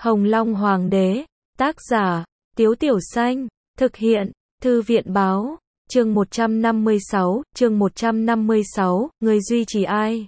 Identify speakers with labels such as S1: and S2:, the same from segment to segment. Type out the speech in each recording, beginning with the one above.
S1: Hồng Long Hoàng đế, tác giả, Tiếu Tiểu Xanh, thực hiện, Thư viện báo, chương 156, người duy trì ai?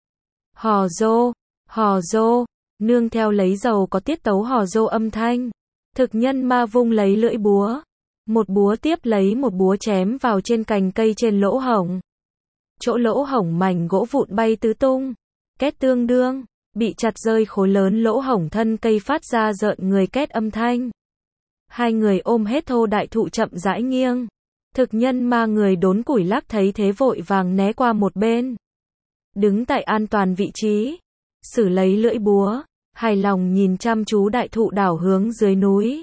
S1: Hò rô, nương theo lấy dầu có tiết tấu hò rô âm thanh. Thực nhân ma vung lấy lưỡi búa. Một búa tiếp lấy một búa chém vào trên cành cây trên lỗ hổng. Chỗ lỗ hổng mảnh gỗ vụn bay tứ tung. Két tương đương, bị chặt rơi khối lớn lỗ hổng thân cây phát ra rợn người két âm thanh. Hai người ôm hết thô đại thụ chậm rãi nghiêng. Thực nhân ma người đốn củi lắc thấy thế vội vàng né qua một bên. Đứng tại an toàn vị trí. Sử lấy lưỡi búa. Hài lòng nhìn chăm chú đại thụ đảo hướng dưới núi.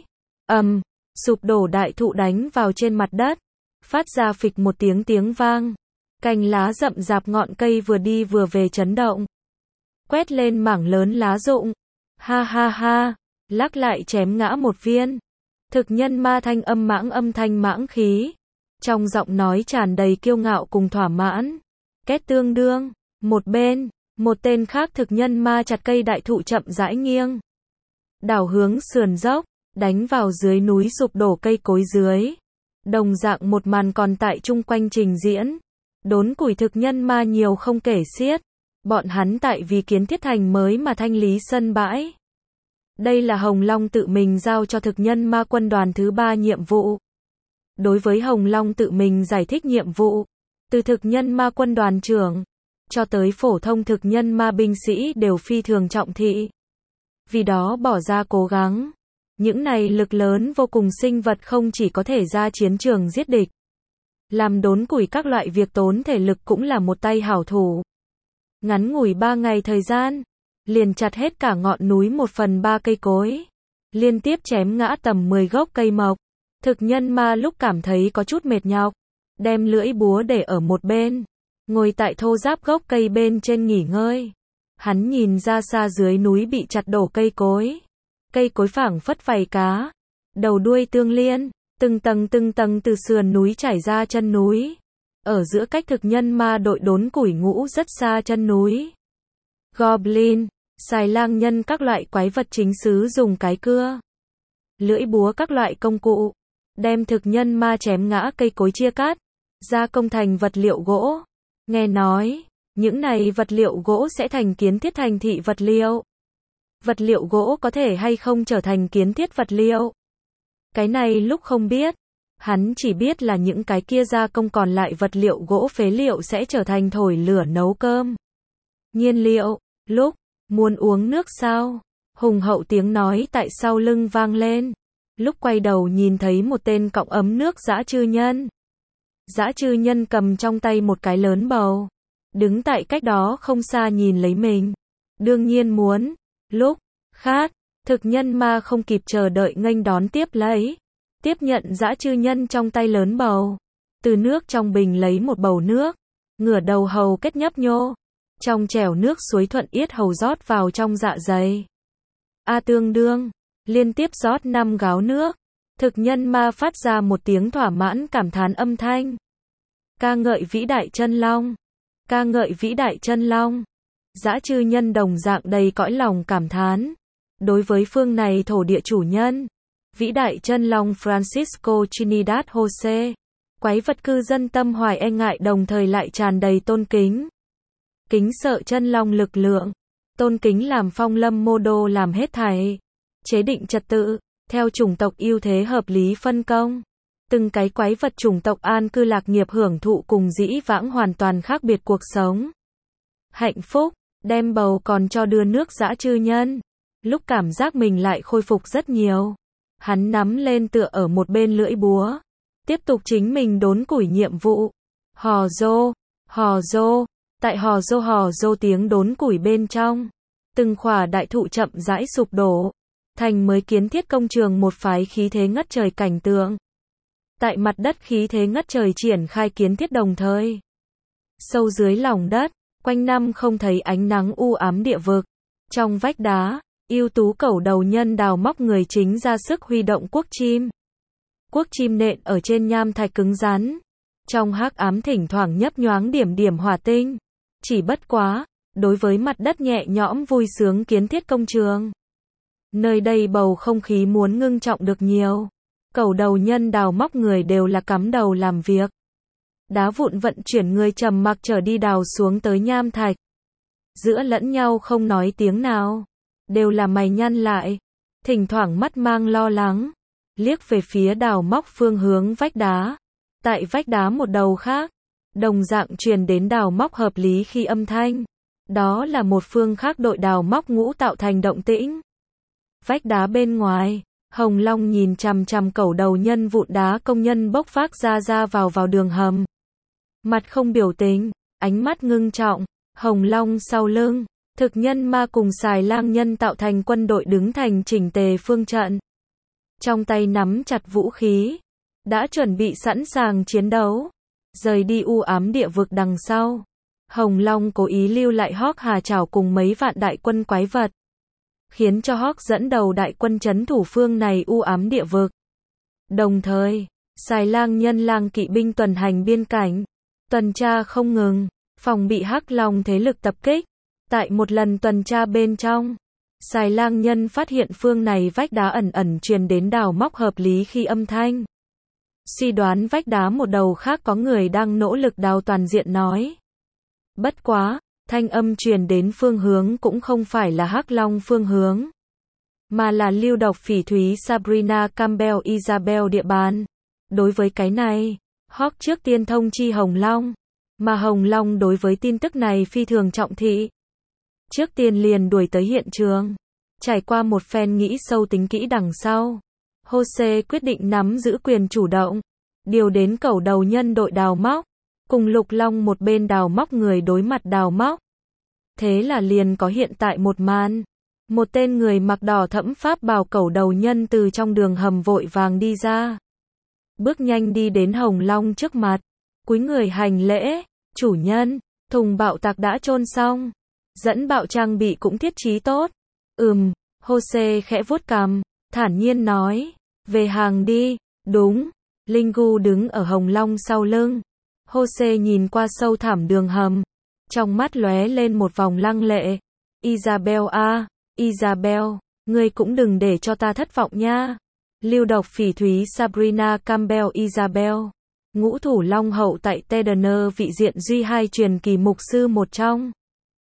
S1: Sụp đổ đại thụ đánh vào trên mặt đất. Phát ra phịch một tiếng vang. Cành lá rậm rạp ngọn cây vừa đi vừa về chấn động. Quét lên mảng lớn lá rụng. Ha ha ha. Lắc lại chém ngã một viên. Thực nhân ma thanh âm thanh mãng khí. Trong giọng nói tràn đầy kiêu ngạo cùng thỏa mãn. Két tương đương. Một bên. Một tên khác thực nhân ma chặt cây đại thụ chậm rãi nghiêng. Đảo hướng sườn dốc. Đánh vào dưới núi sụp đổ cây cối dưới. Đồng dạng một màn còn tại chung quanh trình diễn. Đốn củi thực nhân ma nhiều không kể xiết. Bọn hắn tại vì kiến thiết thành mới mà thanh lý sân bãi. Đây là Hồng Long tự mình giao cho thực nhân ma quân đoàn thứ 3 nhiệm vụ. Đối với Hồng Long tự mình giải thích nhiệm vụ. Từ thực nhân ma quân đoàn trưởng. Cho tới phổ thông thực nhân ma binh sĩ đều phi thường trọng thị. Vì đó bỏ ra cố gắng. Những này lực lớn vô cùng sinh vật không chỉ có thể ra chiến trường giết địch. Làm đốn củi các loại việc tốn thể lực cũng là một tay hảo thủ. Ngắn ngủi 3 ngày thời gian. Liền chặt hết cả ngọn núi 1/3 cây cối. Liên tiếp chém ngã tầm 10 gốc cây mộc. Thực nhân ma lúc cảm thấy có chút mệt nhọc. Đem lưỡi búa để ở một bên. Ngồi tại thô giáp gốc cây bên trên nghỉ ngơi. Hắn nhìn ra xa dưới núi bị chặt đổ cây cối. Cây cối phảng phất vảy cá. Đầu đuôi tương liên. Từng tầng từ sườn núi trải ra chân núi. Ở giữa cách thực nhân ma đội đốn củi ngũ rất xa chân núi. Goblin, xài lang nhân các loại quái vật chính xứ dùng cái cưa. Lưỡi búa các loại công cụ. Đem thực nhân ma chém ngã cây cối chia cắt. Gia công thành vật liệu gỗ. Nghe nói, những này vật liệu gỗ sẽ thành kiến thiết thành thị vật liệu. Vật liệu gỗ có thể hay không trở thành kiến thiết vật liệu? Cái này lúc không biết. Hắn chỉ biết là những cái kia gia công còn lại vật liệu gỗ phế liệu sẽ trở thành thổi lửa nấu cơm. Nhiên liệu, lúc, muốn uống nước sao? Hùng hậu tiếng nói tại sau lưng vang lên. Lúc quay đầu nhìn thấy một tên cọng ấm nước dã chư nhân. Dã chư nhân cầm trong tay một cái lớn bầu. Đứng tại cách đó không xa nhìn lấy mình. Đương nhiên muốn. Lúc, khát, thực nhân ma không kịp chờ đợi nghênh đón tiếp lấy. Tiếp nhận dã chư nhân trong tay lớn bầu. Từ nước trong bình lấy một bầu nước. Ngửa đầu hầu kết nhấp nhô. Trong trẻo nước suối thuận yết hầu rót vào trong dạ dày. Tương đương. Liên tiếp rót 5 gáo nước. Thực nhân ma phát ra một tiếng thỏa mãn cảm thán âm thanh. Ca ngợi vĩ đại chân long. Ca ngợi vĩ đại chân long. Dã chư nhân đồng dạng đầy cõi lòng cảm thán. Đối với phương này thổ địa chủ nhân. Vĩ đại chân long Francisco Trinidad Jose. Quái vật cư dân tâm hoài e ngại đồng thời lại tràn đầy tôn kính. Kính sợ chân long lực lượng. Tôn kính làm phong lâm mô đô làm hết thảy. Chế định trật tự. Theo chủng tộc ưu thế hợp lý phân công. Từng cái quái vật chủng tộc an cư lạc nghiệp hưởng thụ cùng dĩ vãng hoàn toàn khác biệt cuộc sống. Hạnh phúc, đem bầu còn cho đưa nước dã chư nhân. Lúc cảm giác mình lại khôi phục rất nhiều. Hắn nắm lên tựa ở một bên lưỡi búa. Tiếp tục chính mình đốn củi nhiệm vụ. Hò rô. Tại hò rô tiếng đốn củi bên trong. Từng khỏa đại thụ chậm rãi sụp đổ. Thành mới kiến thiết công trường một phái khí thế ngất trời cảnh tượng. Tại mặt đất khí thế ngất trời triển khai kiến thiết đồng thời. Sâu dưới lòng đất, quanh năm không thấy ánh nắng u ám địa vực. Trong vách đá, ưu tú cẩu đầu nhân đào móc người chính ra sức huy động cuốc chim. Cuốc chim nện ở trên nham thạch cứng rắn. Trong hắc ám thỉnh thoảng nhấp nhoáng điểm hỏa tinh. Chỉ bất quá, đối với mặt đất nhẹ nhõm vui sướng kiến thiết công trường. Nơi đây bầu không khí muốn ngưng trọng được nhiều. Cẩu đầu nhân đào móc người đều là cắm đầu làm việc. Đá vụn vận chuyển người trầm mặc trở đi đào xuống tới nham thạch. Giữa lẫn nhau không nói tiếng nào. Đều là mày nhăn lại. Thỉnh thoảng mắt mang lo lắng. Liếc về phía đào móc phương hướng vách đá. Tại vách đá một đầu khác. Đồng dạng truyền đến đào móc hợp lý khi âm thanh. Đó là một phương khác đội đào móc ngũ tạo thành động tĩnh. Vách đá bên ngoài. Hồng Long nhìn chằm chằm cẩu đầu nhân vụn đá công nhân bốc vác ra vào đường hầm. Mặt không biểu tình, ánh mắt ngưng trọng. Hồng Long sau lưng, thực nhân ma cùng xài lang nhân tạo thành quân đội đứng thành chỉnh tề phương trận. Trong tay nắm chặt vũ khí, đã chuẩn bị sẵn sàng chiến đấu. Rời đi u ám địa vực đằng sau. Hồng Long cố ý lưu lại Hawk Hà Chảo cùng mấy vạn đại quân quái vật. Khiến cho Hawk dẫn đầu đại quân trấn thủ phương này u ám địa vực. Đồng thời, xài lang nhân lang kỵ binh tuần hành biên cảnh. Tuần tra không ngừng, phòng bị Hắc Long thế lực tập kích. Tại một lần tuần tra bên trong, xài lang nhân phát hiện phương này vách đá ẩn ẩn truyền đến đào móc hợp lý khi âm thanh. Suy đoán vách đá một đầu khác có người đang nỗ lực đào toàn diện nói. Bất quá, thanh âm truyền đến phương hướng cũng không phải là Hắc Long phương hướng, mà là lưu độc phỉ thúy Sabrina Campbell Isabel địa bàn. Đối với cái này, Hawk trước tiên thông chi Hồng Long, mà Hồng Long đối với tin tức này phi thường trọng thị. Trước tiên liền đuổi tới hiện trường. Trải qua một phen nghĩ sâu tính kỹ đằng sau, Jose quyết định nắm giữ quyền chủ động, điều đến cẩu đầu nhân đội đào móc, cùng Lục Long một bên đào móc người đối mặt đào móc. Thế là liền có hiện tại một màn. Một tên người mặc đỏ thẫm pháp bào cẩu đầu nhân từ trong đường hầm vội vàng đi ra. Bước nhanh đi đến Hồng Long trước mặt, cúi người hành lễ, chủ nhân, thùng bạo tạc đã chôn xong, dẫn bạo trang bị cũng thiết trí tốt. Jose khẽ vuốt cằm, thản nhiên nói, về hàng đi. Đúng. Lingu đứng ở Hồng Long sau lưng. Jose nhìn qua sâu thẳm đường hầm, trong mắt lóe lên một vòng lăng lệ. Isabel à, Isabel, ngươi cũng đừng để cho ta thất vọng nha. Lưu độc phỉ thúy Sabrina Campbell Isabel, ngũ thủ long hậu tại Tedener vị diện duy hai truyền kỳ mục sư một trong.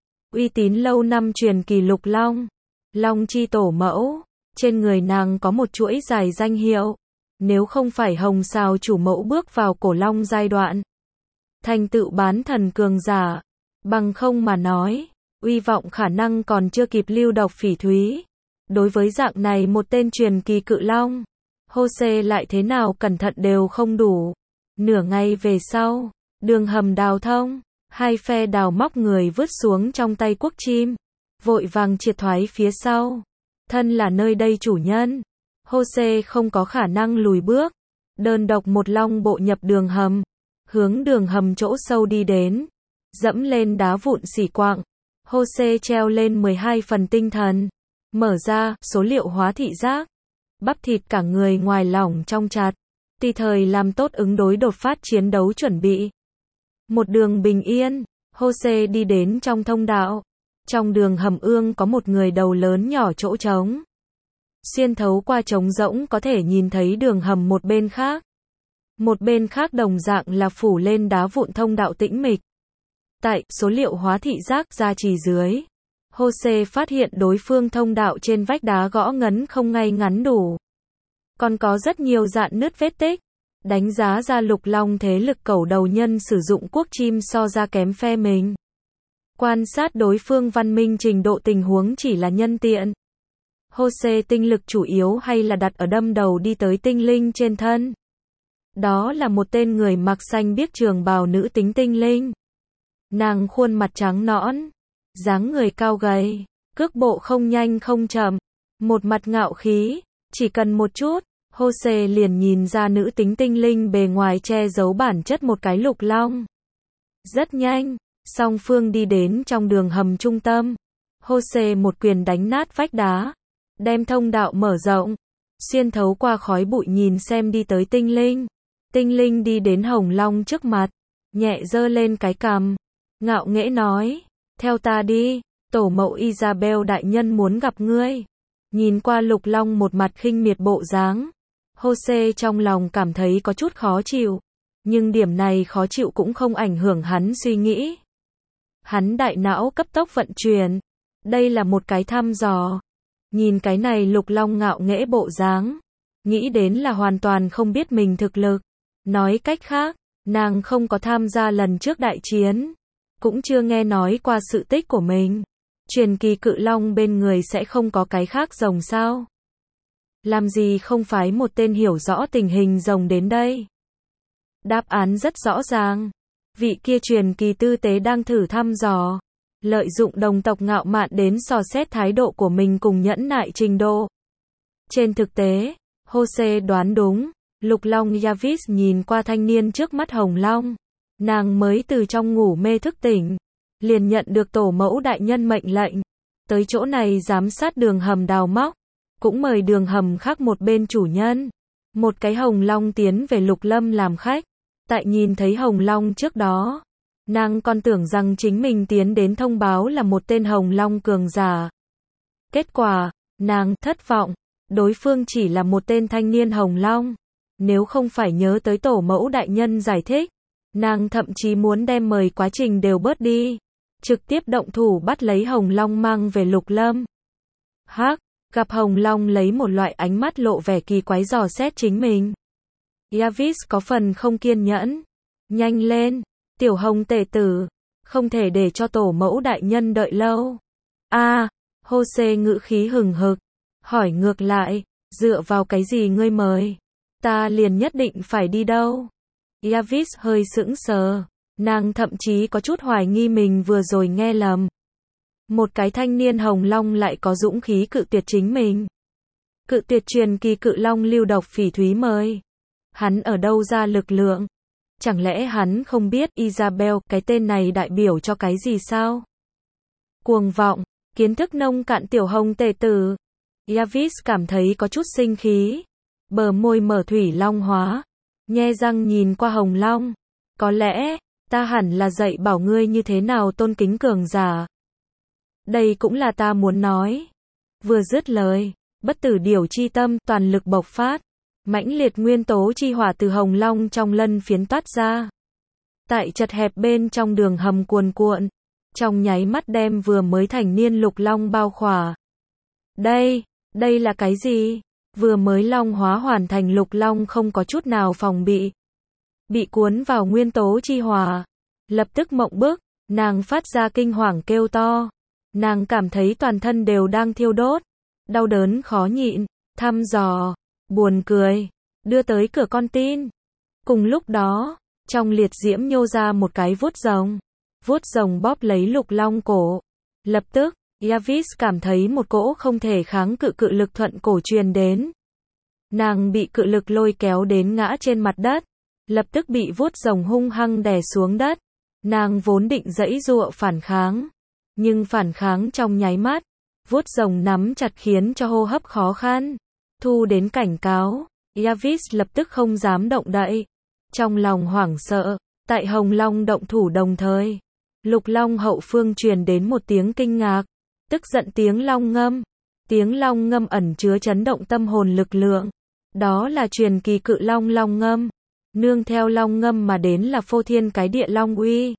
S1: Uy tín lâu năm truyền kỳ Lục Long, Long chi tổ mẫu, trên người nàng có một chuỗi dài danh hiệu. Nếu không phải Hồng Sào chủ mẫu bước vào cổ long giai đoạn, thành tựu bán thần cường giả, bằng không mà nói, uy vọng khả năng còn chưa kịp lưu độc phỉ thúy. Đối với dạng này một tên truyền kỳ cự long, Jose lại thế nào cẩn thận đều không đủ. Nửa ngày về sau, đường hầm đào thông, hai phe đào móc người vứt xuống trong tay quốc chim, vội vàng triệt thoái phía sau. Thân là nơi đây chủ nhân, Jose không có khả năng lùi bước, đơn độc một long bộ nhập đường hầm, hướng đường hầm chỗ sâu đi đến, dẫm lên đá vụn xỉ quạng. Jose treo lên 12 phần tinh thần, mở ra số liệu hóa thị giác, bắp thịt cả người ngoài lỏng trong chặt, tùy thời làm tốt ứng đối đột phát chiến đấu chuẩn bị. Một đường bình yên, Jose đi đến trong thông đạo. Trong đường hầm ương có một người đầu lớn nhỏ chỗ trống. Xuyên thấu qua trống rỗng có thể nhìn thấy đường hầm một bên khác. Một bên khác đồng dạng là phủ lên đá vụn thông đạo tĩnh mịch. Tại số liệu hóa thị giác gia trì dưới, Jose phát hiện đối phương thông đạo trên vách đá gõ ngấn không ngay ngắn đủ. Còn có rất nhiều dạn nứt vết tích. Đánh giá ra Lục Long thế lực cẩu đầu nhân sử dụng quốc chim so ra kém phe mình. Quan sát đối phương văn minh trình độ tình huống chỉ là nhân tiện. Jose tinh lực chủ yếu hay là đặt ở đâm đầu đi tới tinh linh trên thân. Đó là một tên người mặc xanh biếc trường bào nữ tính tinh linh. Nàng khuôn mặt trắng nõn, dáng người cao gầy, cước bộ không nhanh không chậm, một mặt ngạo khí, chỉ cần một chút, Jose liền nhìn ra nữ tính tinh linh bề ngoài che giấu bản chất một cái Lục Long. Rất nhanh, song phương đi đến trong đường hầm trung tâm. Jose một quyền đánh nát vách đá, đem thông đạo mở rộng, xuyên thấu qua khói bụi nhìn xem đi tới tinh linh. Tinh linh đi đến Hồng Long trước mặt, nhẹ giơ lên cái cằm, ngạo nghễ nói, theo ta đi, tổ mẫu Isabel đại nhân muốn gặp ngươi. Nhìn qua Lục Long một mặt khinh miệt bộ dáng, Jose trong lòng cảm thấy có chút khó chịu, nhưng điểm này khó chịu cũng không ảnh hưởng hắn suy nghĩ. Hắn đại não cấp tốc vận chuyển, đây là một cái thăm dò. Nhìn cái này Lục Long ngạo nghễ bộ dáng, nghĩ đến là hoàn toàn không biết mình thực lực. Nói cách khác, nàng không có tham gia lần trước đại chiến, cũng chưa nghe nói qua sự tích của mình. Truyền kỳ cự long bên người sẽ không có cái khác rồng sao? Làm gì không phái một tên hiểu rõ tình hình rồng đến đây? Đáp án rất rõ ràng. Vị kia truyền kỳ tư tế đang thử thăm dò, lợi dụng đồng tộc ngạo mạn đến dò xét thái độ của mình cùng nhẫn nại trình độ. Trên thực tế, Jose đoán đúng, Lục Long Yavis nhìn qua thanh niên trước mắt Hồng Long. Nàng mới từ trong ngủ mê thức tỉnh, liền nhận được tổ mẫu đại nhân mệnh lệnh, tới chỗ này giám sát đường hầm đào móc, cũng mời đường hầm khác một bên chủ nhân. Một cái Hồng Long tiến về Lục Lâm làm khách. Tại nhìn thấy Hồng Long trước đó, nàng còn tưởng rằng chính mình tiến đến thông báo là một tên Hồng Long cường giả. Kết quả, nàng thất vọng, đối phương chỉ là một tên thanh niên Hồng Long. Nếu không phải nhớ tới tổ mẫu đại nhân giải thích, nàng thậm chí muốn đem mời quá trình đều bớt đi, trực tiếp động thủ bắt lấy Hồng Long mang về Lục Lâm. Hắc, gặp Hồng Long lấy một loại ánh mắt lộ vẻ kỳ quái dò xét chính mình. Yavis có phần không kiên nhẫn. Nhanh lên, tiểu Hồng tể tử, không thể để cho tổ mẫu đại nhân đợi lâu. Jose ngữ khí hừng hực, hỏi ngược lại, dựa vào cái gì ngươi mời? Ta liền nhất định phải đi đâu? Yavis hơi sững sờ, nàng thậm chí có chút hoài nghi mình vừa rồi nghe lầm. Một cái thanh niên Hồng Long lại có dũng khí cự tuyệt chính mình. Cự tuyệt truyền kỳ cự long Lưu Độc Phỉ Thúy mời. Hắn ở đâu ra lực lượng? Chẳng lẽ hắn không biết Isabel cái tên này đại biểu cho cái gì sao? Cuồng vọng, kiến thức nông cạn tiểu Hồng tể tử. Yavis cảm thấy có chút sinh khí, bờ môi mở thủy long hóa, nhe răng nhìn qua Hồng Long. Có lẽ, ta hẳn là dạy bảo ngươi như thế nào tôn kính cường giả. Đây cũng là ta muốn nói. Vừa dứt lời, bất tử điểu chi tâm toàn lực bộc phát, mãnh liệt nguyên tố chi hỏa từ Hồng Long trong lân phiến toát ra. Tại chật hẹp bên trong đường hầm cuồn cuộn, trong nháy mắt đem vừa mới thành niên Lục Long bao khỏa. Đây là cái gì? Vừa mới long hóa hoàn thành Lục Long không có chút nào phòng bị cuốn vào nguyên tố chi hỏa, lập tức mộng bức, nàng phát ra kinh hoàng kêu to. Nàng cảm thấy toàn thân đều đang thiêu đốt, đau đớn khó nhịn, thăm dò, buồn cười, đưa tới cửa con tin. Cùng lúc đó, trong liệt diễm nhô ra một cái vuốt rồng bóp lấy Lục Long cổ. Lập tức, Yavis cảm thấy một cỗ không thể kháng cự cự lực thuận cổ truyền đến. Nàng bị cự lực lôi kéo đến ngã trên mặt đất, lập tức bị vuốt rồng hung hăng đè xuống đất. Nàng vốn định giãy giụa phản kháng, nhưng phản kháng trong nháy mắt, vuốt rồng nắm chặt khiến cho hô hấp khó khăn. Thu đến cảnh cáo, Yavis lập tức không dám động đậy. Trong lòng hoảng sợ, tại Hồng Long động thủ đồng thời, Lục Long hậu phương truyền đến một tiếng kinh ngạc, tức giận tiếng long ngâm. Tiếng long ngâm ẩn chứa chấn động tâm hồn lực lượng. Đó là truyền kỳ cự long long ngâm. Nương theo long ngâm mà đến là phô thiên cái địa long uy.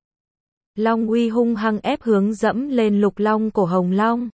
S1: Long uy hung hăng ép hướng dẫm lên Lục Long của Hồng Long.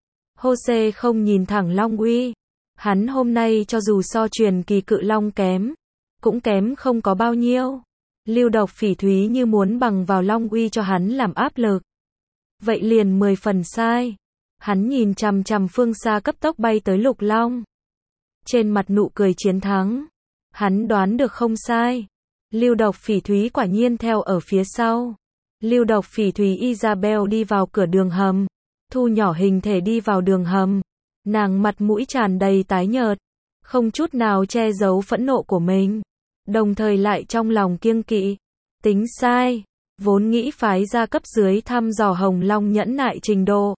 S1: Jose không nhìn thẳng long uy. Hắn hôm nay cho dù so truyền kỳ cự long kém, cũng kém không có bao nhiêu. Lưu Độc Phỉ Thúy như muốn bằng vào long uy cho hắn làm áp lực. Vậy liền 10 phần sai. Hắn nhìn chằm chằm phương xa cấp tốc bay tới Lục Long. Trên mặt nụ cười chiến thắng. Hắn đoán được không sai. Lưu Độc Phỉ Thúy quả nhiên theo ở phía sau. Lưu Độc Phỉ Thúy Isabel đi vào cửa đường hầm. Thu nhỏ hình thể đi vào đường hầm. Nàng mặt mũi tràn đầy tái nhợt, không chút nào che giấu phẫn nộ của mình. Đồng thời lại trong lòng kiêng kỵ. Tính sai. Vốn nghĩ phái ra cấp dưới thăm dò Hồng Long nhẫn nại trình độ.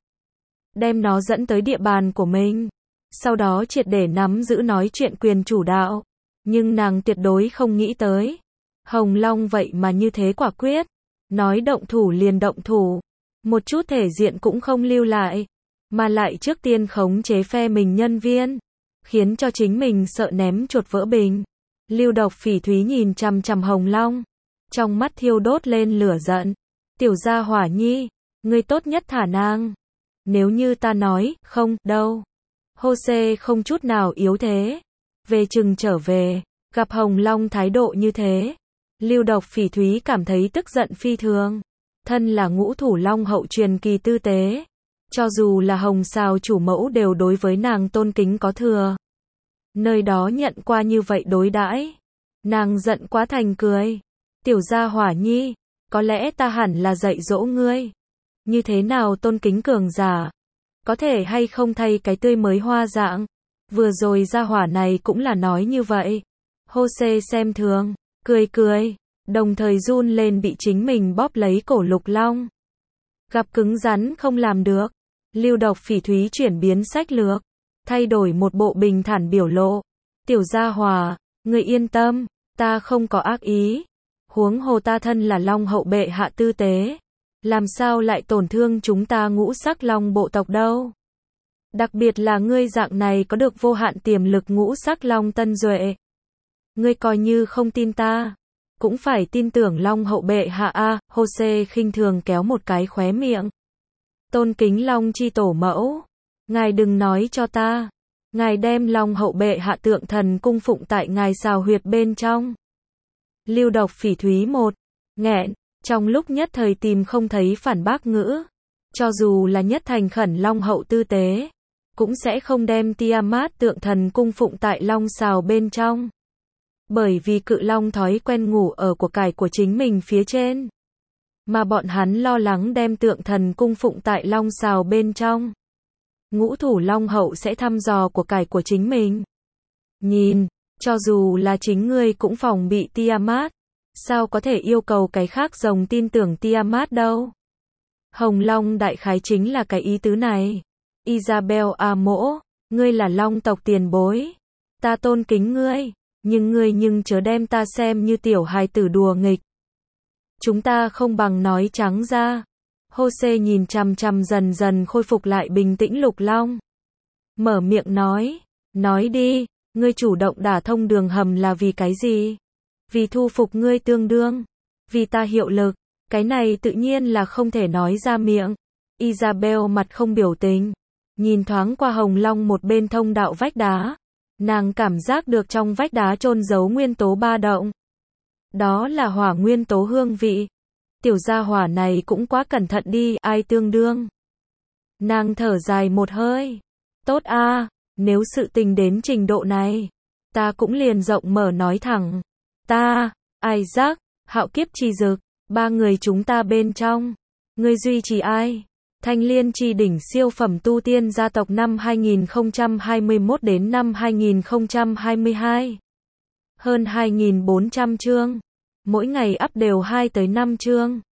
S1: Đem nó dẫn tới địa bàn của mình. Sau đó triệt để nắm giữ nói chuyện quyền chủ đạo. Nhưng nàng tuyệt đối không nghĩ tới. Hồng Long vậy mà như thế quả quyết. Nói động thủ liền động thủ. Một chút thể diện cũng không lưu lại. mà lại trước tiên khống chế phe mình nhân viên, khiến cho chính mình sợ ném chuột vỡ bình. Lưu Độc Phỉ Thúy nhìn chằm chằm Hồng Long, trong mắt thiêu đốt lên lửa giận. Tiểu gia hỏa nhi, ngươi tốt nhất thả nàng. Nếu như ta nói, không, đâu. Jose không chút nào yếu thế. Về chừng trở về, gặp Hồng Long thái độ như thế. Lưu Độc Phỉ Thúy cảm thấy tức giận phi thường. Thân là ngũ thủ long hậu truyền kỳ tư tế. Cho dù là Hồng Sào chủ mẫu đều đối với nàng tôn kính có thừa. Nơi đó nhận qua như vậy đối đãi, nàng giận quá thành cười. Tiểu gia hỏa nhi, có lẽ ta hẳn là dạy dỗ ngươi. Như thế nào tôn kính cường giả? Có thể hay không thay cái tươi mới hoa dạng? Vừa rồi gia hỏa này cũng là nói như vậy. Jose xem thường, cười cười, đồng thời run lên bị chính mình bóp lấy cổ Lục Long. Gặp cứng rắn không làm được. Lưu Độc Phỉ Thúy chuyển biến sách lược, thay đổi một bộ bình thản biểu lộ. Tiểu gia hòa, người yên tâm, ta không có ác ý. Huống hồ ta thân là long hậu bệ hạ tư tế. Làm sao lại tổn thương chúng ta ngũ sắc long bộ tộc đâu. Đặc biệt là ngươi dạng này có được vô hạn tiềm lực ngũ sắc long tân duệ. Ngươi coi như không tin ta, cũng phải tin tưởng long hậu bệ hạ a. Jose khinh thường kéo một cái khóe miệng. Tôn kính long chi tổ mẫu. Ngài đừng nói cho ta. Ngài đem long hậu bệ hạ tượng thần cung phụng tại ngài xào huyệt bên trong. Lưu Độc Phỉ Thúy một nghẹn, trong lúc nhất thời tìm không thấy phản bác ngữ. Cho dù là nhất thành khẩn long hậu tư tế, cũng sẽ không đem Tiamat tượng thần cung phụng tại long xào bên trong. Bởi vì cự long thói quen ngủ ở của cải của chính mình phía trên. Mà bọn hắn lo lắng đem tượng thần cung phụng tại long xào bên trong. Ngũ thủ long hậu sẽ thăm dò của cải của chính mình. Nhìn, cho dù là chính ngươi cũng phòng bị Tiamat, sao có thể yêu cầu cái khác rồng tin tưởng Tiamat đâu. Hồng Long đại khái chính là cái ý tứ này. Isabel à mỗ, ngươi là long tộc tiền bối. Ta tôn kính ngươi, nhưng ngươi chớ đem ta xem như tiểu hài tử đùa nghịch. Chúng ta không bằng nói trắng ra. Jose nhìn chằm chằm dần dần khôi phục lại bình tĩnh Lục Long. Mở miệng nói đi, ngươi chủ động đả thông đường hầm là vì cái gì? Vì thu phục ngươi tương đương, vì ta hiệu lực, cái này tự nhiên là không thể nói ra miệng. Isabel mặt không biểu tình, nhìn thoáng qua Hồng Long một bên thông đạo vách đá. Nàng cảm giác được trong vách đá chôn giấu nguyên tố ba động. Đó là hỏa nguyên tố hương vị. Tiểu gia hỏa này cũng quá cẩn thận đi, ai tương đương. Nàng thở dài một hơi. Tốt a, nếu sự tình đến trình độ này, ta cũng liền rộng mở nói thẳng. Ta, Isaac, Hạo Kiếp Chi Dực, ba người chúng ta bên trong. Ngươi duy trì ai? Thanh Liên Chi đỉnh siêu phẩm tu tiên gia tộc năm 2021 đến năm 2022. Hơn 2.400 chương. Mỗi ngày up đều 2 tới 5 chương.